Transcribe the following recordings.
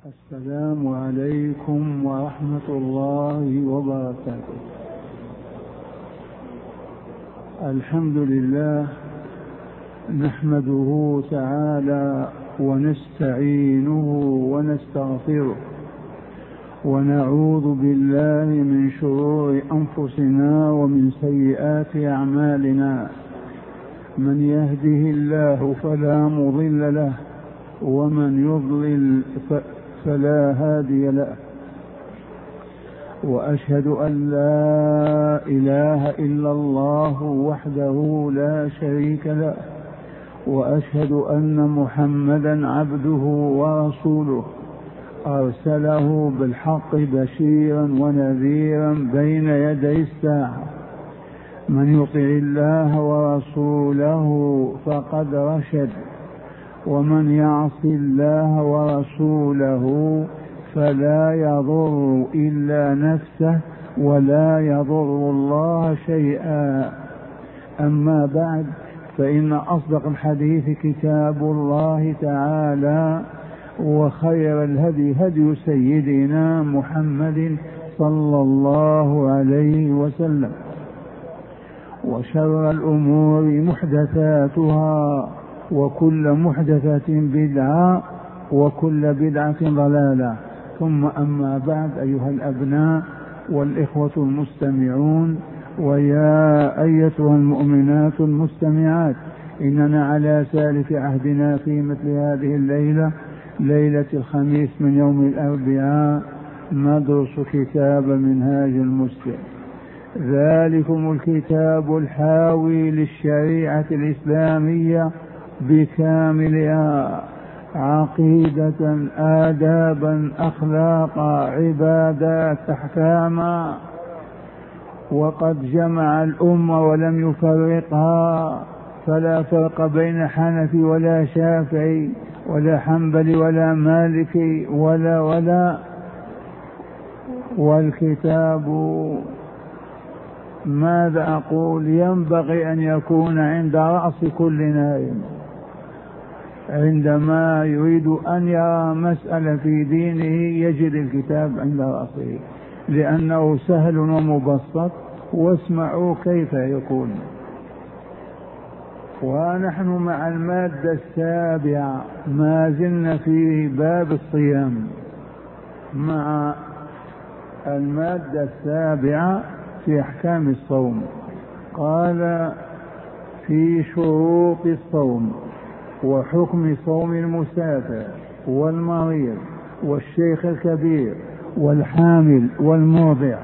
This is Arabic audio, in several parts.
السلام عليكم ورحمة الله وبركاته. الحمد لله نحمده تعالى ونستعينه ونستغفره ونعوذ بالله من شرور أنفسنا ومن سيئات أعمالنا. من يهده الله فلا مضل له ومن يضلل فلا هادي له، وأشهد أن لا إله إلا الله وحده لا شريك له، وأشهد أن محمدا عبده ورسوله أرسله بالحق بشيرا ونذيرا بين يدي الساعة. من يطع الله ورسوله فقد رشد، ومن يعص الله ورسوله فلا يضر إلا نفسه ولا يضر الله شيئا. أما بعد، فإن أصدق الحديث كتاب الله تعالى، وخير الهدي هدي سيدنا محمد صلى الله عليه وسلم، وشر الأمور محدثاتها، وكل محدثة بدعة، وكل بدعة ضلالة. ثم أما بعد، أيها الأبناء والإخوة المستمعون، ويا أيتها المؤمنات المستمعات، إننا على سالف عهدنا في مثل هذه الليلة، ليلة الخميس من يوم الأربعاء، ندرس كتاب منهاج المسلم. ذلكم الكتاب الحاوي للشريعة الإسلامية بكاملها، عقيدة، آدابا، أخلاقا، عبادات، أحكاما، وقد جمع الأمة ولم يفرقها، فلا فرق بين حنفي ولا شافعي ولا حنبلي ولا مالكي ولا. والكتاب ماذا أقول؟ ينبغي أن يكون عند رأس كل نائم عندما يريد أن يرى مسألة في دينه، يجد الكتاب عند رأسه، لأنه سهل ومبسط. واسمعوا كيف يكون. ونحن مع المادة السابعة، ما زلنا في باب الصيام، مع المادة السابعة في أحكام الصوم. قال: في شروط الصوم وحكم صوم المسافر والمريض والشيخ الكبير والحامل والمرضع.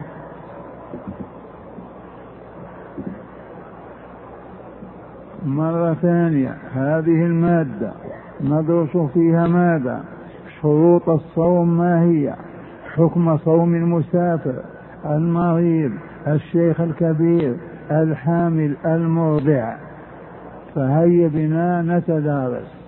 مرة ثانية، هذه المادة ندرس فيها ماذا؟ شروط الصوم ما هي، حكم صوم المسافر، المريض، الشيخ الكبير، الحامل، المرضع. فهيا بنا نتدارس.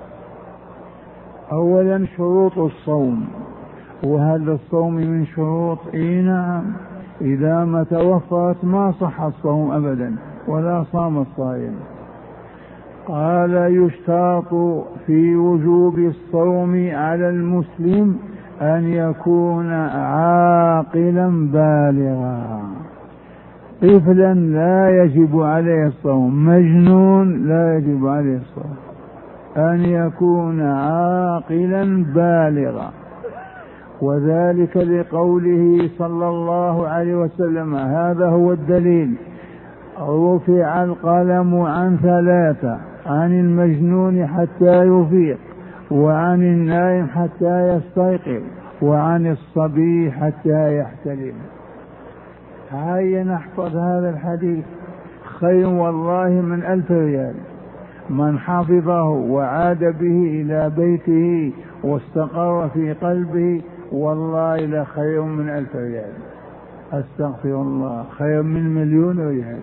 أولا، شروط الصوم. وهل الصوم من شروط؟ نعم، إذا ما توفرت ما صح الصوم أبدا ولا صام الصائم. قال: يشترط في وجوب الصوم على المسلم أن يكون عاقلا بالغا. طفلا لا يجب عليه الصوم، مجنون لا يجب عليه الصوم. أن يكون عاقلا بالغا، وذلك لقوله صلى الله عليه وسلم، هذا هو الدليل: رفع القلم عن ثلاثة: عن المجنون حتى يفيق، وعن النائم حتى يستيقظ، وعن الصبي حتى يحتلم. هيا نحفظ هذا الحديث، خير والله من 1000 ريال. من حفظه وعاد به إلى بيته واستقر في قلبه، والله لخير من 1000 ريال. أستغفر الله، خير من 1,000,000 ريال.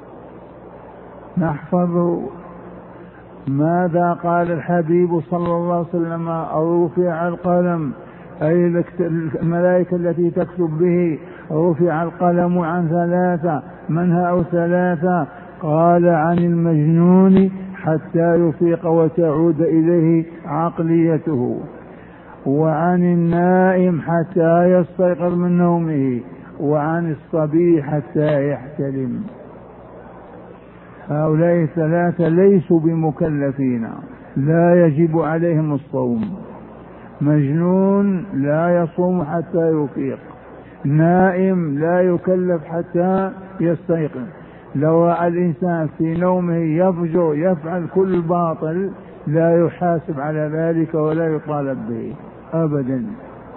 نحفظه. ماذا قال الحبيب صلى الله عليه وسلم؟ رفع القلم، أي الملائكة التي تكتب به، رفع القلم عن ثلاثة. من هؤلاء ثلاثة؟ قال: عن المجنون حتى يفيق وتعود إليه عقليته، وعن النائم حتى يستيقظ من نومه، وعن الصبي حتى يحتلم. هؤلاء الثلاثة ليسوا بمكلفين، لا يجب عليهم الصوم. مجنون لا يصوم حتى يفيق، نائم لا يكلف حتى يستيقظ. لو رأى الإنسان في نومه يفجر يفعل كل باطل لا يحاسب على ذلك ولا يطالب به أبدا.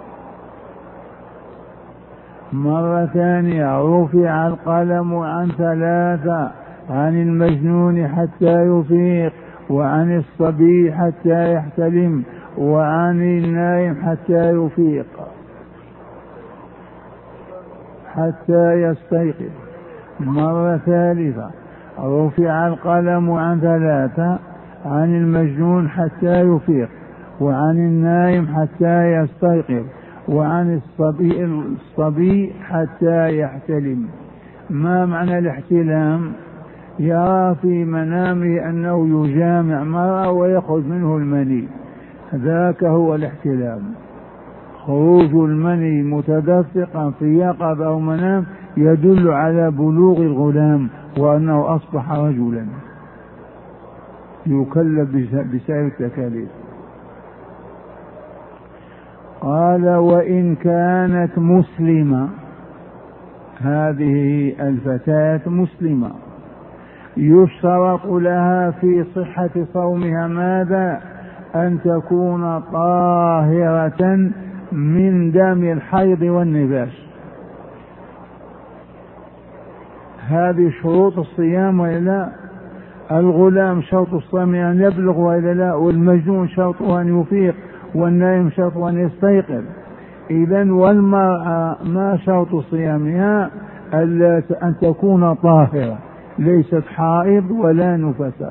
مرة ثانية رفع القلم عن ثلاثة: عن المجنون حتى يفيق، وعن الصبي حتى يحتلم، وعن النائم حتى يفيق حتى يستيقظ. مرة ثالثة رفع القلم عن ثلاثة: عن المجنون حتى يفيق، وعن النائم حتى يستيقظ، وعن الصبي حتى يحتلم. ما معنى الاحتلام؟ يرى في منامه أنه يجامع مرأة ويخرج منه المني، ذاك هو الاحتلام. خروج المني متدفقا في يقظة أو منام يدل على بلوغ الغلام وأنه أصبح رجلا يكلف بسائر التكاليف. قال: وإن كانت مسلمة، هذه الفتاة مسلمة، يشترط لها في صحة صومها ماذا؟ أن تكون طاهرة من دم الحيض والنفاس. هذه شروط الصيام وإلا لا؟ الغلام شرط الصيام أن يبلغ وإلا لا؟ والمجنون شرطه أن يفيق، والنائم شرطه أن يستيقظ. إذن والمرأة ما شرط صيامها؟ أن تكون طاهرة، ليست حائض ولا نفساء.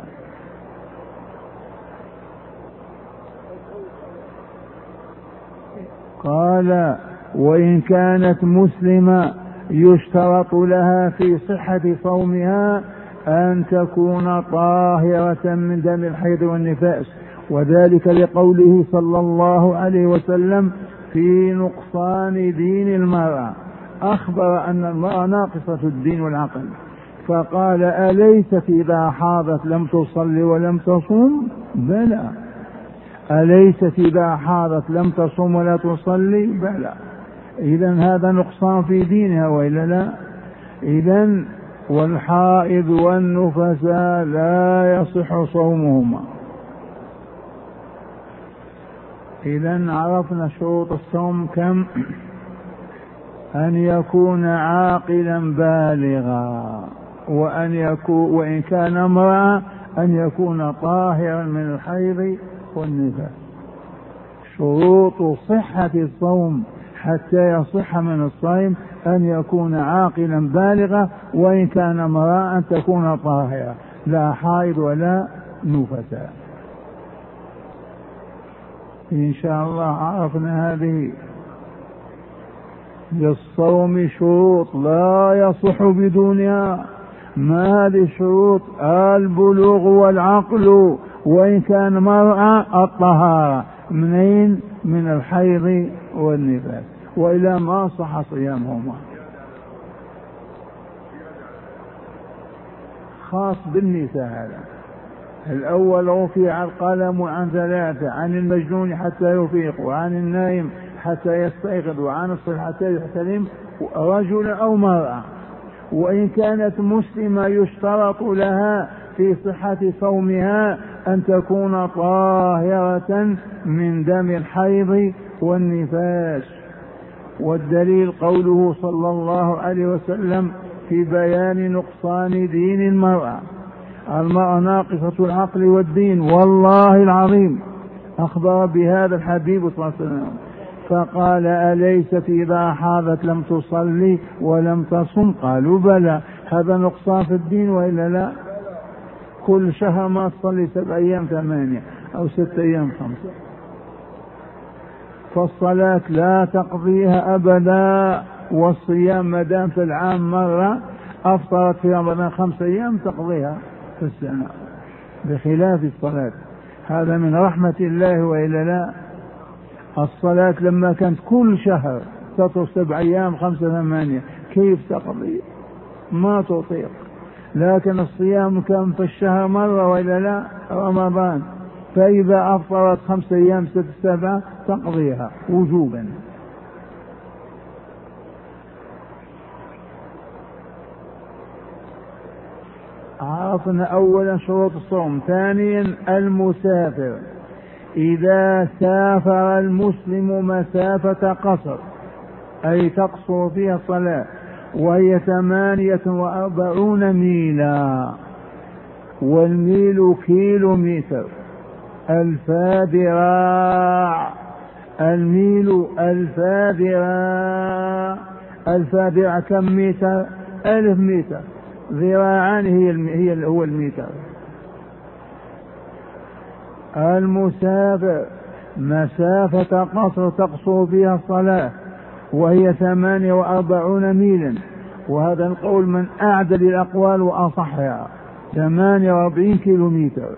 قال: وإن كانت مسلمة يشترط لها في صحة صومها أن تكون طاهرة من دم الحيض والنفاس، وذلك لقوله صلى الله عليه وسلم في نقصان دين المرأة، أخبر أن المرأة ناقصة الدين والعقل، فقال: أليست إذا حاضت لم تصلي ولم تصوم؟ بلى. أليست إذا حاضت لم تصوم ولا تصلي؟ بلى. إذن هذا نقصان في دينها وإلا لا؟ إذن والحائض والنفساء لا يصح صومهما. إذن عرفنا شروط الصوم كم؟ أن يكون عاقلا بالغا، وإن كان امرأة أن يكون طاهرا من الحيض والنفاس. شروط صحة الصوم حتى يصح من الصيم أن يكون عاقلا بالغا، وإن كان امرأة أن تكون طاهرة لا حائض ولا نفساء. إن شاء الله عرفنا هذه. للصوم شروط لا يصح بدونها. ما هذه الشروط؟ البلوغ والعقل، وإن كان مرأة الطهارة. منين؟ من الحيض والنفاس، وإلى ما صح صيامهما. خاص بالنساء هذا. الأول رفع القلم عن ثلاثة: عن المجنون حتى يفيق، وعن النائم حتى يستيقظ، وعن الصبي حتى يحتلم، رجل أو مرأة. وإن كانت مسلمة يشترط لها في صحة صومها أن تكون طاهرة من دم الحيض والنفاس. والدليل قوله صلى الله عليه وسلم في بيان نقصان دين المرأة: المرأة ناقصة العقل والدين. والله العظيم أخبر بهذا الحبيب صلى الله عليه وسلم فقال: أليست إذا حاضت لم تصلي ولم تصم؟ قالوا: بلى. هذا نقصان في الدين وإلا لا؟ كل شهر ما تصلي 7 أيام 8 أو 6 أيام 5، فالصلاة لا تقضيها أبدا. والصيام مدام في العام مرة أفطرت في رمضان 5 أيام تقضيها في السنة، بخلاف الصلاة. هذا من رحمة الله وإلا لا؟ الصلاة لما كانت كل شهر تطرق 7 أيام 5 8 كيف تقضي؟ ما تطيق. لكن الصيام كان في الشهر مرة وإلا لا، رمضان، فإذا أفطرت 5 أيام 6 7 تقضيها وجوبا. عرفنا أولا شروط الصوم. ثانيا المسافر، إذا سافر المسلم مسافة قصر أي تقصر فيها الصلاة وهي 48 ميلا، والميل كيلومتر، الفاذراع، الميل الفاذراع، الفاذراع كم متر؟ 1000 متر، ذراعان هو المتر. المسافر مسافة قصر تقصر فيها الصلاة وهي 48 ميلا، وهذا القول من أعدل الأقوال وأصحها، 48 كيلومتر.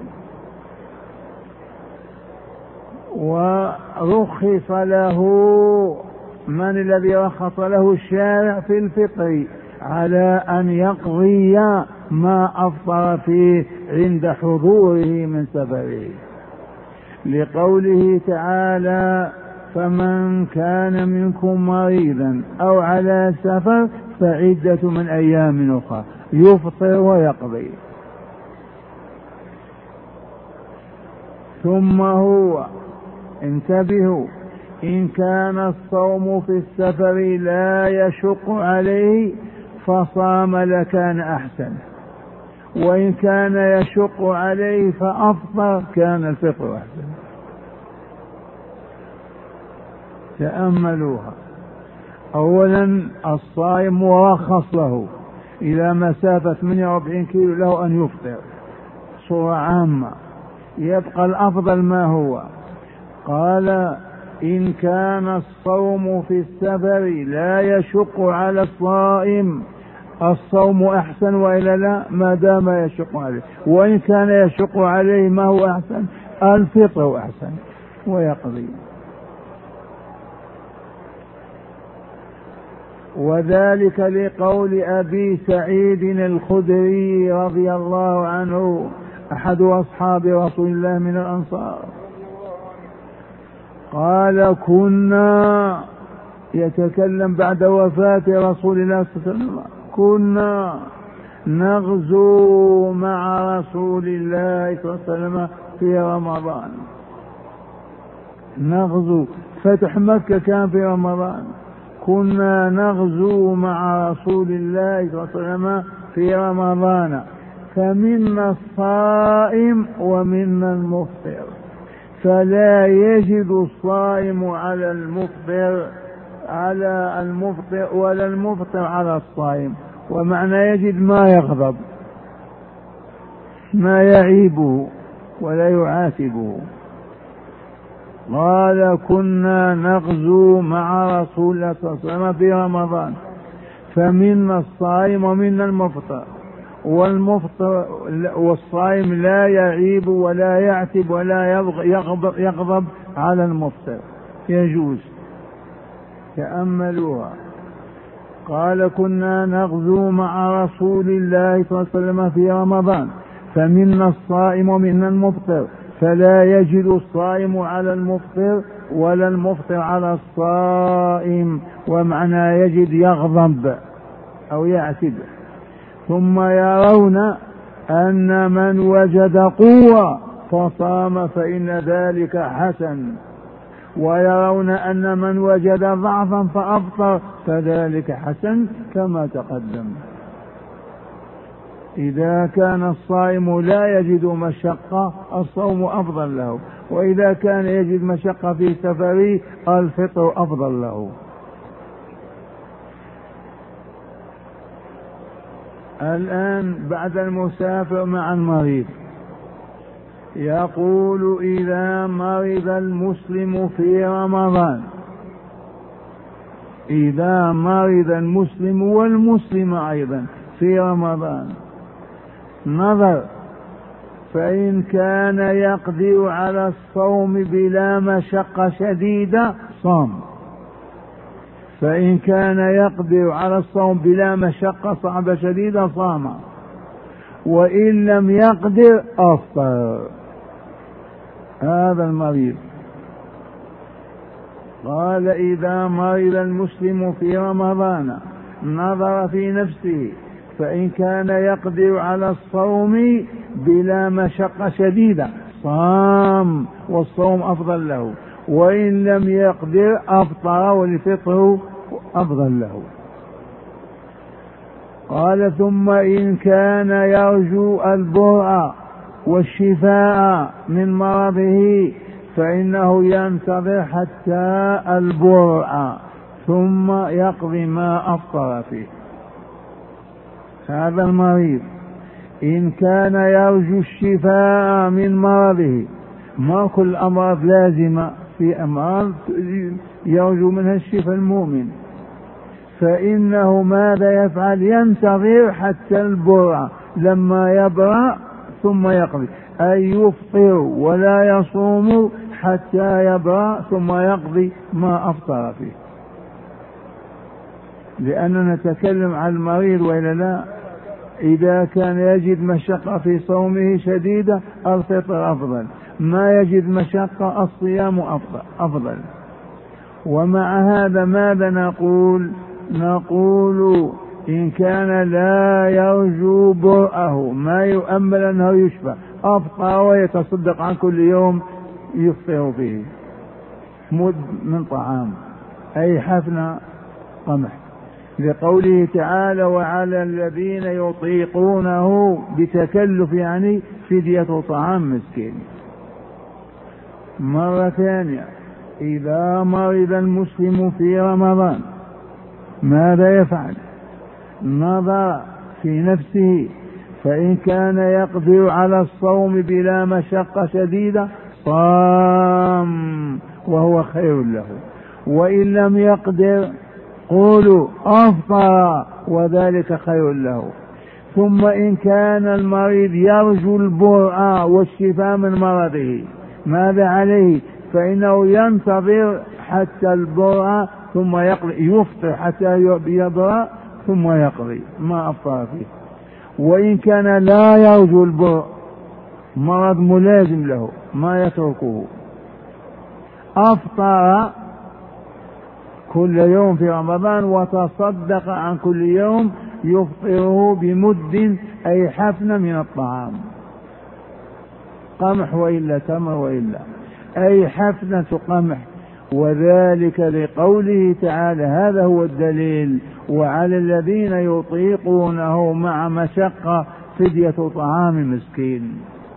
ورخص له، من الذي رخص له؟ الشارع في الفطر على أن يقضي ما أفطر فيه عند حضوره من سفره، لقوله تعالى: فمن كان منكم مريضا أو على سفر فعدة من أيام أخرى، يفطر ويقضي. ثم هو، انتبهوا، إن كان الصوم في السفر لا يشق عليه فصام لكان أحسن، وإن كان يشق عليه فأفطر كان الفطر أحسن. تأملوها. أولا الصائم مرخص له إلى مسافة 48 كيلو له أن يفطر صورة عامة، يبقى الأفضل ما هو؟ قال: إن كان الصوم في السفر لا يشق على الصائم، الصوم أحسن وإلا لا؟ ما دام يشق عليه. وإن كان يشق عليه ما هو أحسن؟ الفطر أحسن ويقضي. وذلك لقول أبي سعيد الخدري رضي الله عنه، أحد أصحاب رسول الله من الأنصار، قال: كنا، يتكلم بعد وفاة رسول الله صلى الله عليه وسلم، كنا نغزو مع رسول الله صلى الله عليه وسلم في رمضان. نغزو، فتح مكة كان في رمضان. كنا نغزو مع رسول الله صلى الله عليه وسلم في رمضان، فمنا الصائم ومنا المفطر، فلا يجد الصائم على المفطر ولا المفطر على الصائم. ومعنى يجد ما يغضب، ما يعيبه ولا يعاتبه. قال: كنا نغزو مع رسول الله صلى الله عليه وسلم في رمضان، فمنا الصائم ومنا المفطر، والصائم لا يعيب ولا يعتب ولا يغضب على المفطر، يجوز. تأملوها. قال: كنا نغزو مع رسول الله صلى الله عليه وسلم في رمضان، فمنا الصائم ومنا المفطر، فلا يجد الصائم على المفطر ولا المفطر على الصائم. ومعنى يجد يغضب أو يعتب. ثم يرون أن من وجد قوة فصام فإن ذلك حسن، ويرون أن من وجد ضعفا فأفطر فذلك حسن كما تقدم. إذا كان الصائم لا يجد مشقة الصوم أفضل له، وإذا كان يجد مشقة في سفره الفطر أفضل له. الآن بعد المسافر مع المريض، يقول: إذا مرض المسلم في رمضان، إذا مرض المسلم والمسلم أيضا في رمضان، نظر فإن كان يقدر على الصوم بلا مشقة شديدة صام، فإن كان يقدر على الصوم بلا مشقة صعبة شديدة صام، وإن لم يقدر أفطر. هذا المريض. قال إذا مرض المسلم في رمضان نظر في نفسه فإن كان يقدر على الصوم بلا مشقة شديدة صام والصوم أفضل له، وإن لم يقدر أفطر والفطر أفضل له. قال ثم إن كان يرجو البرء والشفاء من مرضه فإنه ينتظر حتى البرء ثم يقضي ما أفطر فيه. هذا المريض إن كان يرجو الشفاء من مرضه، ما كل أمراض لازمة، في أمراض يرجو منها الشفاء المؤمن، فإنه ماذا يفعل؟ ينتظر حتى البرء لما يبرأ ثم يقضي، أي يفطر ولا يصوم حتى يبرأ ثم يقضي ما أفطر فيه. لأننا نتكلم عن المريض وإلا لا؟ إذا كان يجد مشقة في صومه شديدة الفطر أفضل، ما يجد مشقة الصيام أفضل. ومع هذا ماذا نقول؟ نقول إن كان لا يرجو برأه، ما يؤمل أنه يشفى، أفطر ويتصدق عن كل يوم يفطر فيه مد من طعام، أي حفنة قمح، لقوله تعالى وعلى الذين يطيقونه بتكلف، يعني فدية طعام مسكين. مرة ثانية، إذا مرض المسلم في رمضان ماذا يفعل؟ نظر في نفسه فإن كان يقدر على الصوم بلا مشقة شديدة صام وهو خير له، وإن لم يقدر قولوا أفطر وذلك خير له. ثم إن كان المريض يرجو البرء والشفاء من مرضه ماذا عليه؟ فإنه ينتظر حتى البرء ثم يقضي، يفطر حتى يبرأ ثم يقضي ما أفطر فيه. وإن كان لا يرجو البرء، مرض ملازم له ما يتركه، أفطر كل يوم في رمضان وتصدق عن كل يوم يفطره بمد، أي حفنة من الطعام، قمح وإلا تمر وإلا، أي حفنة قمح. وذلك لقوله تعالى، هذا هو الدليل، وعلى الذين يطيقونه مع مشقة فدية طعام مسكين.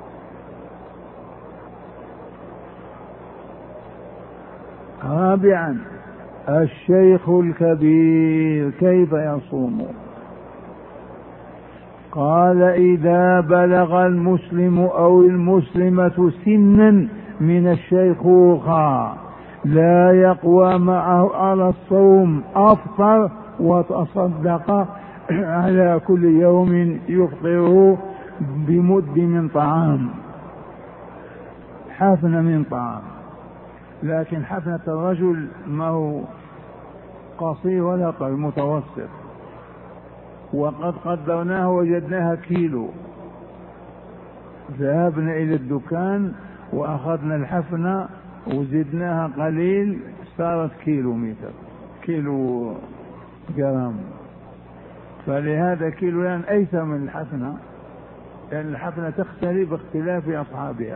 رابعا، الشيخ الكبير كيف يصوم؟ قال إذا بلغ المسلم أو المسلمة سنا من الشيخوخة لا يقوى معه على الصوم أفطر وتصدق على كل يوم يفطره بمد من طعام، حفنة من طعام. لكن حفنة الرجل ما هو قصير ولا طويل، متوسط، وقد قدرناه وجدناها كيلو. ذهبنا إلى الدكان وأخذنا الحفنة وزدناها قليل صارت كيلو متر، كيلو جرام. فلهذا كيلو يعني أيسر من الحفنة، لأن الحفنة تختلف باختلاف أصحابها.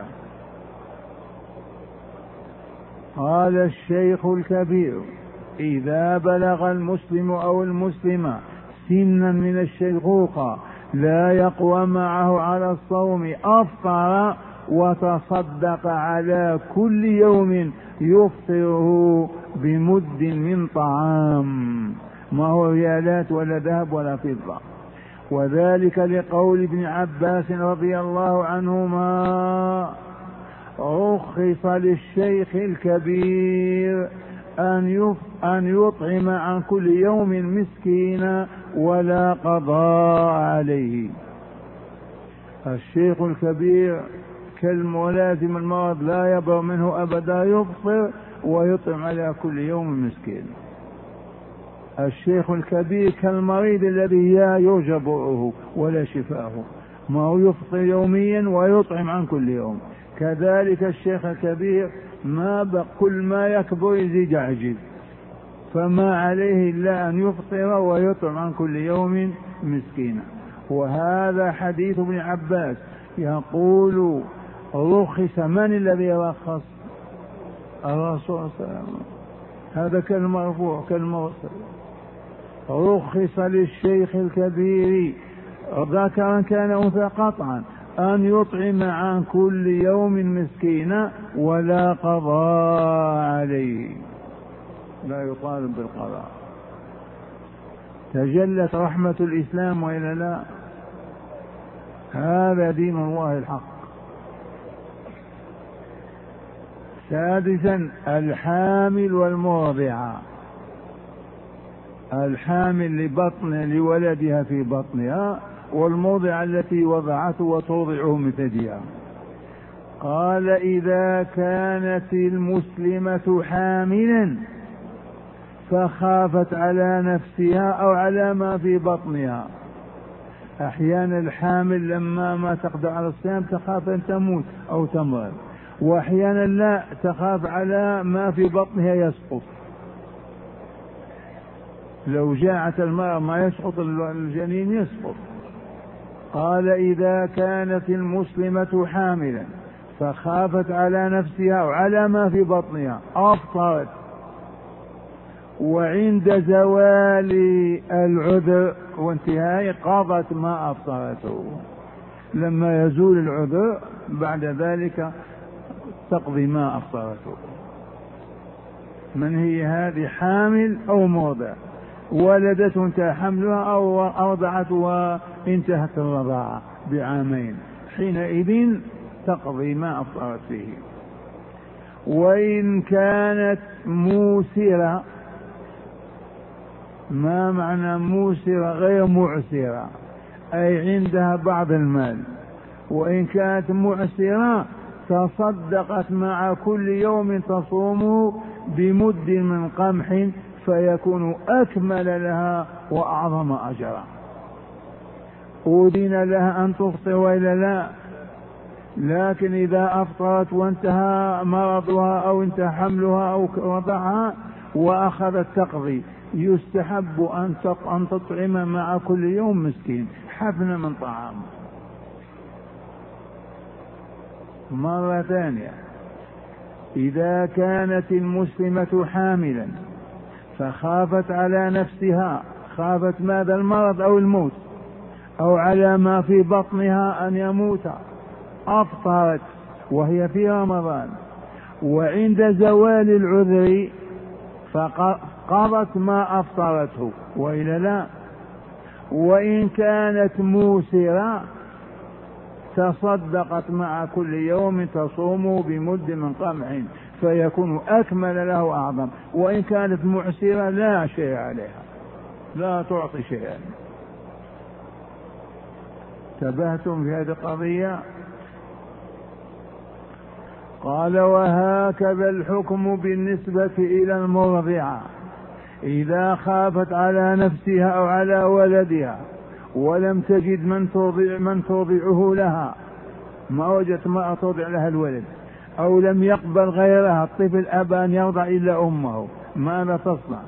قال الشيخ الكبير إذا بلغ المسلم أو المسلمة سنا من الشيخوخة لا يقوى معه على الصوم أفطر وتصدق على كل يوم يفطره بمد من طعام، ما هو ريالات ولا ذهب ولا فضة. وذلك لقول ابن عباس رضي الله عنهما رخص للشيخ الكبير أن يطعم عن كل يوم مسكينا ولا قضاء عليه. الشيخ الكبير كالملازم المرض لا يبرأ منه أبدا، يفطر ويطعم على كل يوم مسكين. الشيخ الكبير كالمريض الذي يرجى برؤه ولا شفاءه، ما هو يفطر يوميا ويطعم عن كل يوم. كذلك الشيخ الكبير كل ما يكبر يزيد عجز، فما عليه إلا أن يفطر ويطعم عن كل يوم مسكينا. وهذا حديث ابن عباس يقول رخص. من الذي رخص؟ الرسول صلى الله عليه وسلم. هذا كالمرفوع كالمرسل. رخص للشيخ الكبير ذكرا كان أنثى قطعا أن يطعم عن كل يوم مسكينا ولا قضاء عليه، لا يطالب بالقضاء. تجلت رحمة الإسلام وإلا لا؟ هذا دين الله الحق. سادسا الحامل والمرضعة. الحامل لولدها في بطنها، والمرضعة التي وضعته وترضعه من ثديها. قال إذا كانت المسلمة حاملا فخافت على نفسها أو على ما في بطنها. أحيانا الحامل لما ما تقدر على الصيام تخاف أن تموت أو تمرض، وأحيانا لا، تخاف على ما في بطنها يسقط. لو جاعت المرأة ما يسقط الجنين يسقط. قال إذا كانت المسلمة حاملا فخافت على نفسها وعلى ما في بطنها أفطرت، وعند زوال العذر وانتهاء قضت ما أفطرته. لما يزول العذر بعد ذلك تقضي ما أفطرته. من هي هذه؟ حامل أو مرضع، ولدت وانتهى حملها أو أرضعت وانتهت الرضاعة بعامين، حينئذ تقضي ما أفطرت فيه. وإن كانت موسرة. ما معنى موسرة؟ غير معسرة، أي عندها بعض المال. وإن كانت معسرة تصدقت مع كل يوم تصوم بمد من قمح فيكون أكمل لها وأعظم أجرا. أذن لها أن تفطر وإلا لا، لكن إذا أفطرت وانتهى مرضها أو انتهى حملها أو رضعها وأخذت تقضي، يستحب أن تطعم مع كل يوم مسكين حفنة من طعام. مرة ثانية، إذا كانت المسلمة حاملا فخافت على نفسها، خافت ماذا؟ المرض أو الموت، أو على ما في بطنها أن يموت، أفطرت وهي في رمضان، وعند زوال العذر فقضت ما أفطرته وإلا لا. وإن كانت موسرة تصدقت مع كل يوم تصوم بمد من قمح فيكون أكمل له أعظم. وإن كانت معسرة لا شيء عليها، لا تعطي شيئا. انتبهتم في هذه القضية؟ قال وهكذا الحكم بالنسبة إلى المرضعة إذا خافت على نفسها أو على ولدها ولم تجد من ترضعه لها، ما وجدت ما ترضع لها الولد، أو لم يقبل غيرها الطفل أبى أن يرضع إلا أمه، ماذا تصنع؟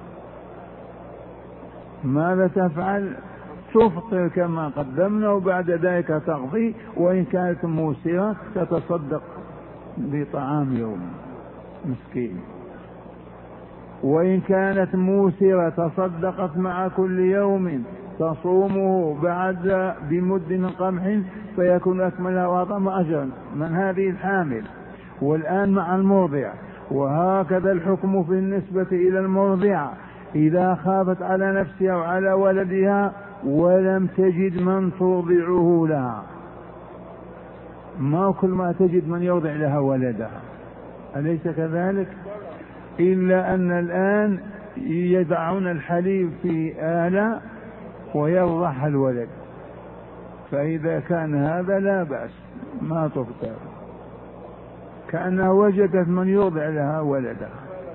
ماذا تفعل؟ تفطر كما قدمنا وبعد ذلك تقضي. وإن كانت موسرة تتصدق بطعام يوم مسكين. وإن كانت موسرة تصدقت مع كل يوم تصومه بعد بمد من قمح فيكون أكملها وأعظم أجرا. من هذه الحامل. والآن مع المرضع. وهكذا الحكم في النسبة إلى المرضعة إذا خافت على نفسها وعلى ولدها ولم تجد من ترضعه لها. ما كل ما تجد من يرضع لها ولدها، أليس كذلك؟ إلا أن الآن يدعون الحليب في آلة ويرضعها الولد، فإذا كان هذا لا بأس ما تفطر، كأنها وجدت من يرضع لها ولدها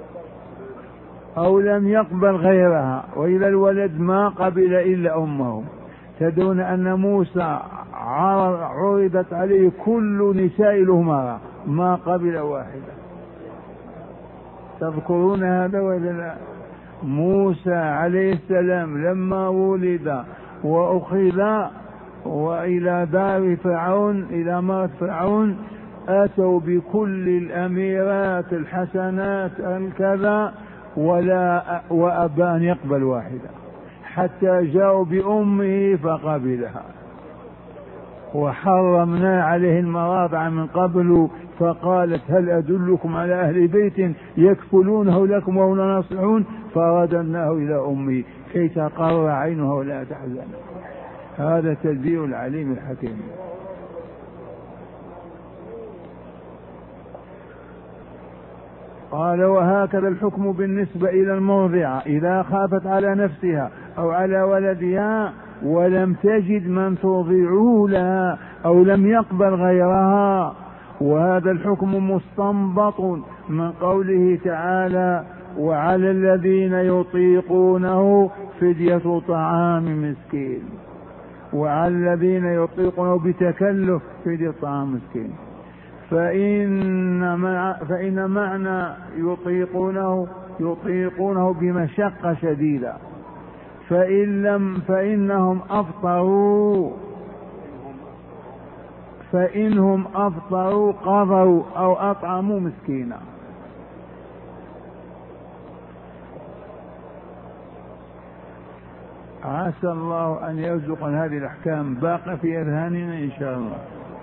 أو لم يقبل غيرها، وإذا الولد ما قبل إلا أمه. تدرون أن موسى عرضت عليه كل نساء الأمراء ما قبل واحدة، تذكرون هذا ولا لا؟ موسى عليه السلام لما ولد وأخذ وإلى دار فرعون إلى مرض فرعون أتوا بكل الأميرات الحسنات الكذا وأبى أن يقبل واحدة، حتى جاءوا بأمه فقبلها. وحرمنا عليه المراضع من قبل، فقالت هل أدلكم على أهل بيت يكفلونه لكم وهم ناصحون، فرددناه إلى أمه كي تقر عينها ولا تحزن. هذا تدبير العليم الحكيم. قال وهكذا الحكم بالنسبة إلى المرضعة إذا خافت على نفسها أو على ولدها ولم تجد من ترضعه لها أو لم يقبل غيرها. وهذا الحكم مستنبط من قوله تعالى وعلى الذين يطيقونه فدية طعام مسكين، وعلى الذين يطيقونه بتكلف فدية طعام مسكين. فإن معنى يطيقونه بمشقة شديدة، فإنهم أفطروا قضوا أو أطعموا مسكينا. عسى الله أن يرزقنا هذه الأحكام باقة في أذهاننا إن شاء الله.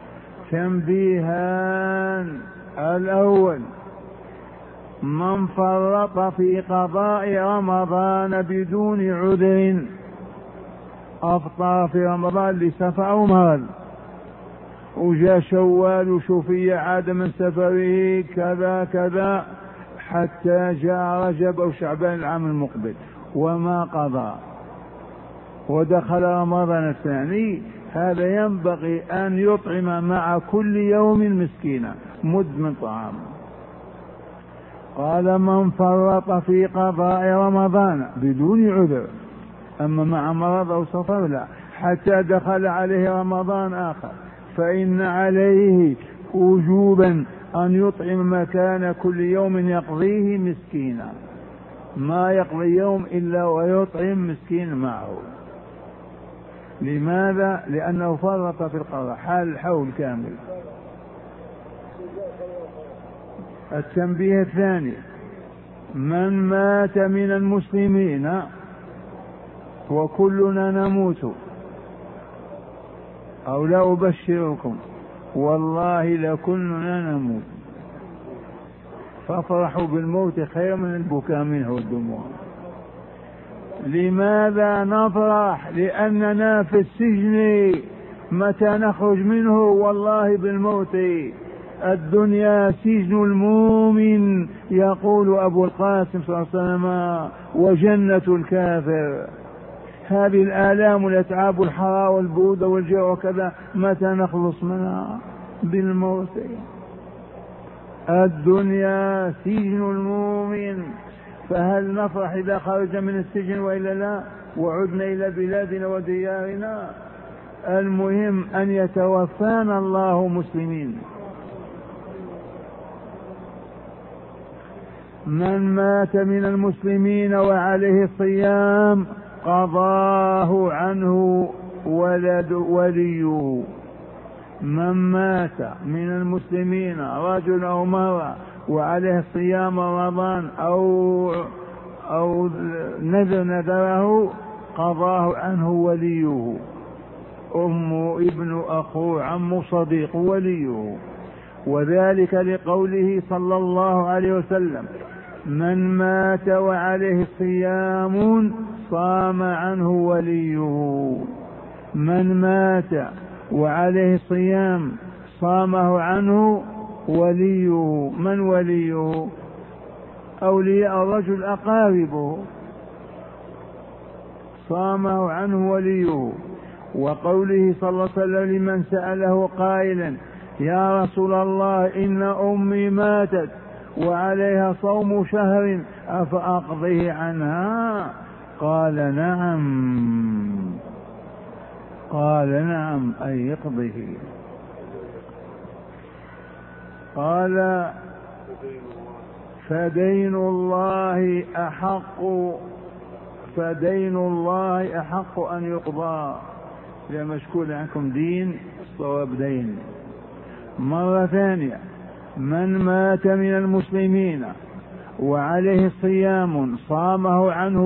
تنبيهان: الأول من فرط في قضاء رمضان بدون عذر، أفطر في رمضان لسفر أو مرض وجاء شوال وشوفية عاد من سفره كذا كذا حتى جاء رجب أو شعبان العام المقبل وما قضى ودخل رمضان الثاني، هذا ينبغي أن يطعم مع كل يوم مسكينا مد من طعام. قال من فرط في قضاء رمضان بدون عذر، أما مع مرض أو سفر لا، حتى دخل عليه رمضان آخر، فإن عليه وجوبا أن يطعم مكان كل يوم يقضيه مسكينا، ما يقضي يوم إلا ويطعم مسكين معه. لماذا؟ لأنه فرط في القضاء حال الحول كامل. التنبيه الثاني: من مات من المسلمين وكلنا نموت، أو لا أبشركم والله لكلنا نموت، فافرحوا بالموت خير من البكاء منه والدموع. لماذا نفرح؟ لأننا في السجن، متى نخرج منه؟ والله بالموت. الدنيا سجن المؤمن، يقول أبو القاسم صلى الله عليه وسلم، وجنة الكافر. هذه الآلام والأتعاب والحرارة والبرودة والجوع وكذا متى نخلص منها؟ بالموت. الدنيا سجن المؤمن، فهل نفرح إذا خرج من السجن وإلا لا، وعدنا إلى بلادنا وديارنا؟ المهم أن يتوفانا الله مسلمين. من مات من المسلمين وعليه الصيام قضاه عنه وليه. من مات من المسلمين رجل أو امرأة وعليه صيام رمضان أو نذره قضاه عنه وليه، أم ابن أخو عم صديق وليه. وذلك لقوله صلى الله عليه وسلم: من مات وعليه صيام صام عنه وليه. من مات وعليه صيام صامه عنه وليه. من وليه؟ أولياء الرجل أقاربه، صامه عنه وليه. وقوله صلى الله عليه وسلم لمن سأله قائلا يا رسول الله إن أمي ماتت وعليها صوم شهر أفأقضيه عنها؟ قال نعم أي اقضه. قال فدين الله أحق أن يقضى. يا مشكول عنكم دين الصواب دين. مرة ثانية من مات من المسلمين وعليه صيام صامه عنه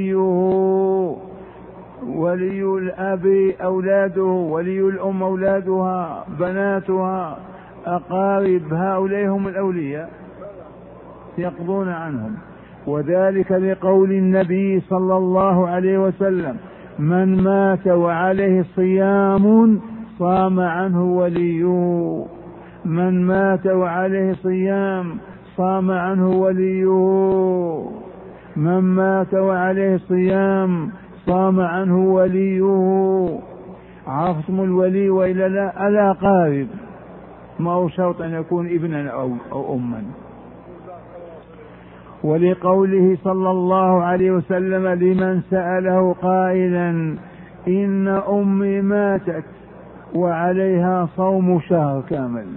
ولي الأب أولاده، ولي الأم أولادها، بناتها، أقارب، هؤلاء هم الأولياء يقضون عنهم. وذلك لقول النبي صلى الله عليه وسلم من مات وعليه صيام صام عنه وليه. من مات وعليه صيام صام عنه وليه. من مات وعليه صيام صام عنه وليه. عرفتم الولي وإلا لا؟ الأقارب، ما هو شرط أن يكون ابنا أو أما. ولقوله صلى الله عليه وسلم لمن سأله قائلا إن أمي ماتت وعليها صوم شهر كامل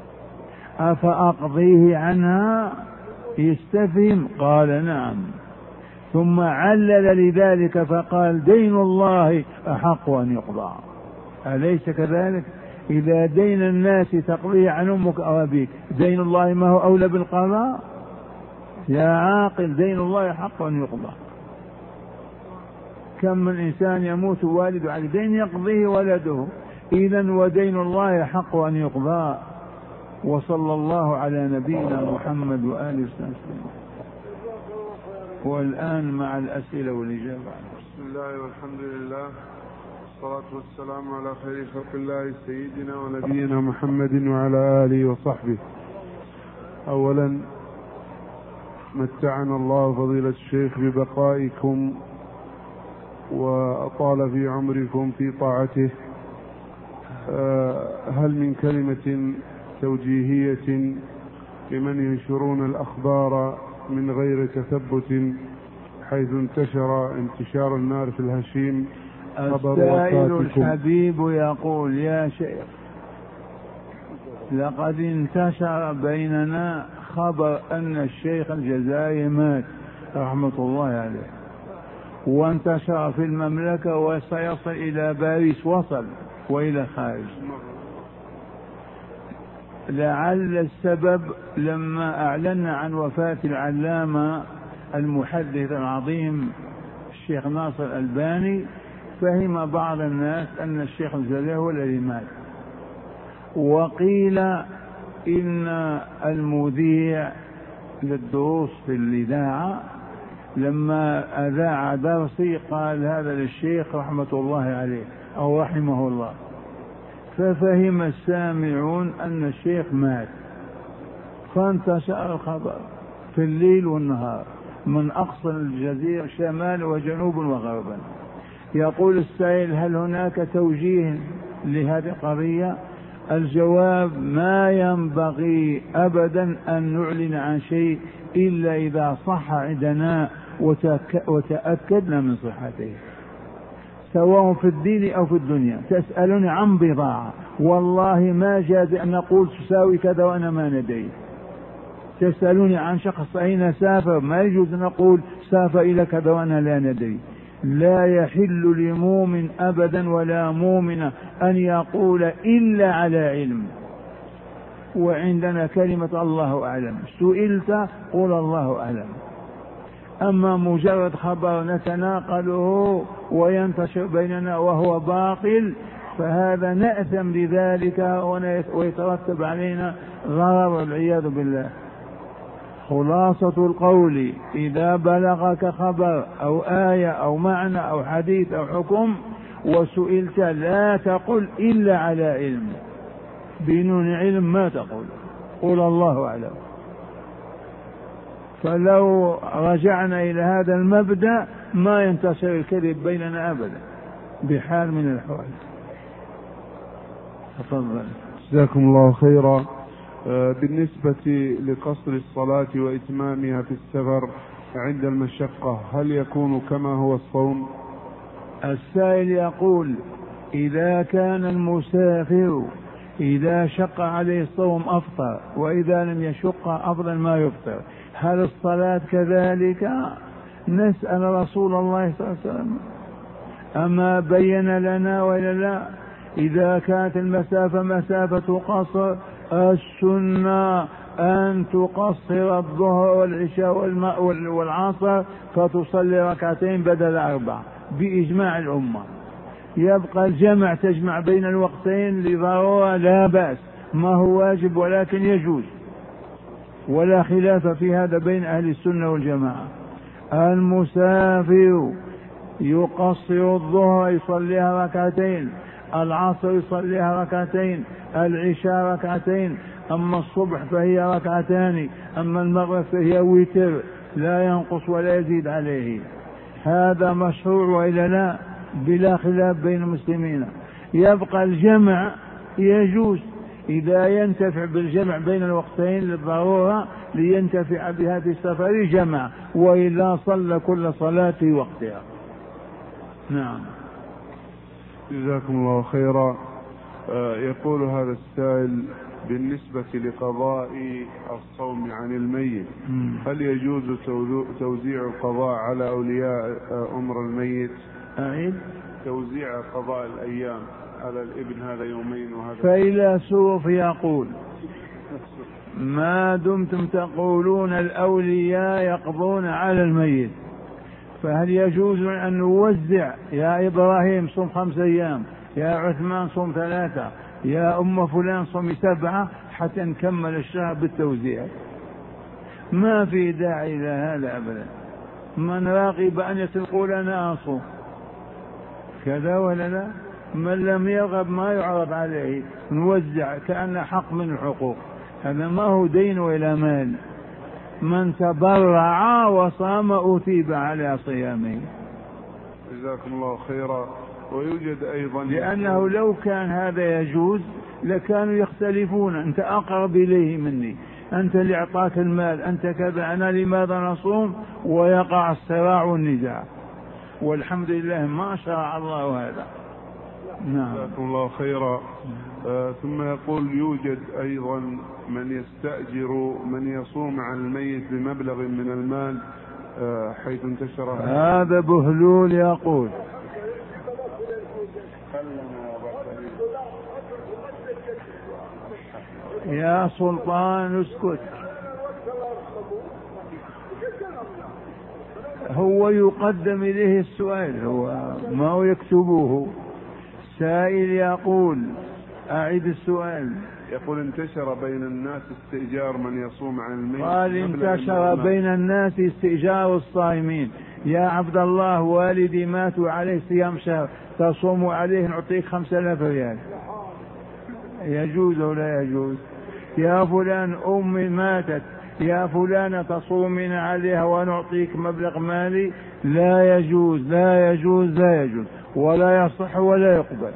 أفأقضيه عنها؟ يستفهم. قال نعم. ثم علل لذلك فقال دين الله أحق أن يقضى. أليس كذلك؟ إذا دين الناس تقضيه عن أمك أو أبيك، دين الله ما هو أولى بالقضاء؟ يا عاقل دين الله حق أن يقضى. كم من إنسان يموت والده على دين يقضيه ولده، إذن ودين الله حق أن يقضى. وصلى الله على نبينا محمد وآله وسلم. والآن مع الأسئلة والإجابة. بسم الله والحمد لله والصلاة والسلام على خير خلق الله سيدنا ونبينا محمد وعلى آله وصحبه. أولا متعنا الله فضيلة الشيخ ببقائكم وأطال في عمركم في طاعته. هل من كلمة توجيهية لمن ينشرون الأخبار من غير تثبت حيث انتشار النار في الهشيم؟ السائل الحبيب يقول يا شيخ لقد انتشر بيننا خبر أن الشيخ الجزائري مات رحمة الله عليه، وانتشر في المملكة وسيصل إلى باريس، وصل وإلى خارج. لعل السبب لما أعلن عن وفاة العلامة المحدث العظيم الشيخ ناصر الألباني، فهم بعض الناس أن الشيخ الجزائري هو الذي مات. وقيل إن المذيع للدروس في الإذاعة لما أذاع درسي قال هذا للشيخ رحمة الله عليه أو رحمه الله، ففهم السامعون أن الشيخ مات، فانتشر الخبر في الليل والنهار من أقصى الجزيرة شمال وجنوب وغربا. يقول السائل هل هناك توجيه لهذه القضية؟ الجواب ما ينبغي أبدا أن نعلن عن شيء إلا إذا صح عندنا وتأكدنا من صحته، سواء في الدين أو في الدنيا. تسألني عن بضاعة والله ما جاز أن نقول تساوي كذا وأنا ما ندري. تسألني عن شخص أين سافر، ما يجوز أن نقول سافر إلى كذا وأنا لا ندري. لا يحل لمؤمن أبدا ولا مؤمنة أن يقول إلا على علم. وعندنا كلمة الله أعلم، سئلت قول الله أعلم. أما مجرد خبر نتناقله وينتشر بيننا وهو باطل فهذا نأثم بذلك ويترتب علينا ضرر والعياذ بالله. خلاصة القول إذا بلغك خبر أو آية أو معنى أو حديث أو حكم وسئلت لا تقل إلا على علم، بدون علم ما تقول، قل الله أعلم. فلو رجعنا إلى هذا المبدأ ما ينتشر الكذب بيننا أبدا. بحال من الأحوال. تفضل. جزاكم الله خيرا. بالنسبة لقصر الصلاة وإتمامها في السفر عند المشقة هل يكون كما هو الصوم؟ السائل يقول إذا كان المسافر إذا شق عليه الصوم أفطر، وإذا لم يشق أفضل ما يفطر، هل الصلاة كذلك؟ نسأل رسول الله صلى الله عليه وسلم أما بين لنا وإلا لا؟ إذا كانت المسافة مسافة قصر السنة أن تقصر الظهر والعشاء والعصر فتصلي ركعتين بدل 4 بإجماع الأمة. يبقى الجمع تجمع بين الوقتين لضرورة لا بأس، ما هو واجب ولكن يجوز، ولا خلاف في هذا بين أهل السنة والجماعة. المسافر يقصر الظهر يصليها ركعتين، العصر يصليها ركعتين، العشاء ركعتين، أما الصبح فهي ركعتان، أما المغرب فهي وتر لا ينقص ولا يزيد عليه. هذا مشروع وإلا لا؟ بلا خلاف بين المسلمين. يبقى الجمع يجوز إذا ينتفع بالجمع بين الوقتين للضرورة لينتفع بها في السفر جمع، وإلا صلى كل صلاة في وقتها. نعم. جزاكم الله خيرا. يقول هذا السائل بالنسبة لقضاء الصوم عن الميت هل يجوز توزيع القضاء على أولياء أمر الميت؟ أعيد. توزيع قضاء الأيام على الابن هذا يومين وهذا. فيلسوف يقول ما دمتم تقولون الأولياء يقضون على الميت فهل يجوز أن نوزع؟ يا إبراهيم صم 5 أيام، يا عثمان صم 3، يا أم فلان صم 7 حتى نكمل الشهر بالتوزيع. ما في داعي إلى هذا أبدا. من راغب أن يسرقوا لنا أصوم كذا ولا لا؟ من لم يرغب ما يعرض عليه، نوزع كأن حق من الحقوق. هذا ما هو دين ولا مال. من تبرع وصام أثيب على صيامه. جزاكم الله خيرا. ويوجد أيضا لأنه لو كان هذا يجوز لكانوا يختلفون، أنت أقرب إليه مني، أنت اللي أعطاك المال، أنت كذا، أنا لماذا نصوم؟ ويقع الصراع والنزاع. والحمد لله ما شرع الله هذا. نعم. جزاكم الله خيرا. ثم يقول يوجد أيضا من يستأجر من يصوم عن الميت بمبلغ من المال حيث انتشر هذا بهلول. يقول يا سلطان اسكت. هو يقدم إليه السؤال، هو ما هو يكتبوه. سائل يقول أعيد السؤال. يقول انتشر بين الناس استئجار من يصوم عن الميت. قال انتشر بين الناس استئجار الصائمين. يا عبد الله والدي ماتوا عليه صيام شهر تصوم عليه نعطيك 5000 ريال، يجوز ولا يجوز؟ يا فلان أمي ماتت، يا فلانة تصومين عليها ونعطيك مبلغ مالي، لا يجوز لا يجوز لا يجوز، ولا يصح ولا يقبل.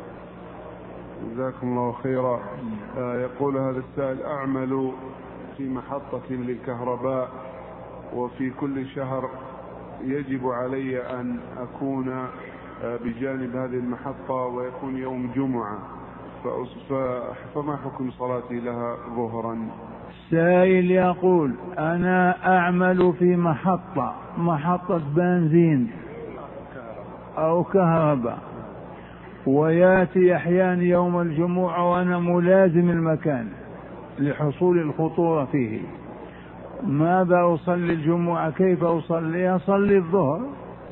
جزاكم الله خيرا. يقول هذا السائل أعمل في محطة للكهرباء وفي كل شهر يجب علي أن أكون بجانب هذه المحطة ويكون يوم جمعة، فما حكم صلاتي لها ظهرا؟ سائل يقول أنا أعمل في محطة بنزين أو كهرباء، وياتي أحيانا يوم الجمعة وأنا ملازم المكان لحصول الخطورة فيه. ماذا أصلي الجمعة؟ كيف أصلي؟ أصلي الظهر.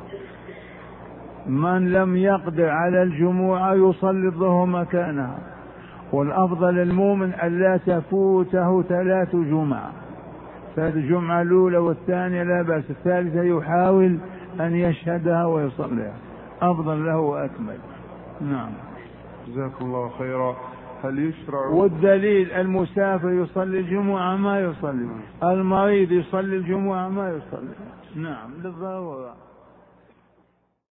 من لم يقدر على الجمعة يصلي الظهر مكانها، والأفضل المؤمن ألا تفوته 3 جمعة، فالجمعة الأولى والثانية لا بأس، الثالثة يحاول أن يشهدها ويصليها، أفضل له وأكمل. نعم. جزاكم الله خيرا. هل يشرع؟ والدليل المسافر يصلي الجمعة ما يصلي، المريض يصلي الجمعة ما يصلي. نعم للضرورة.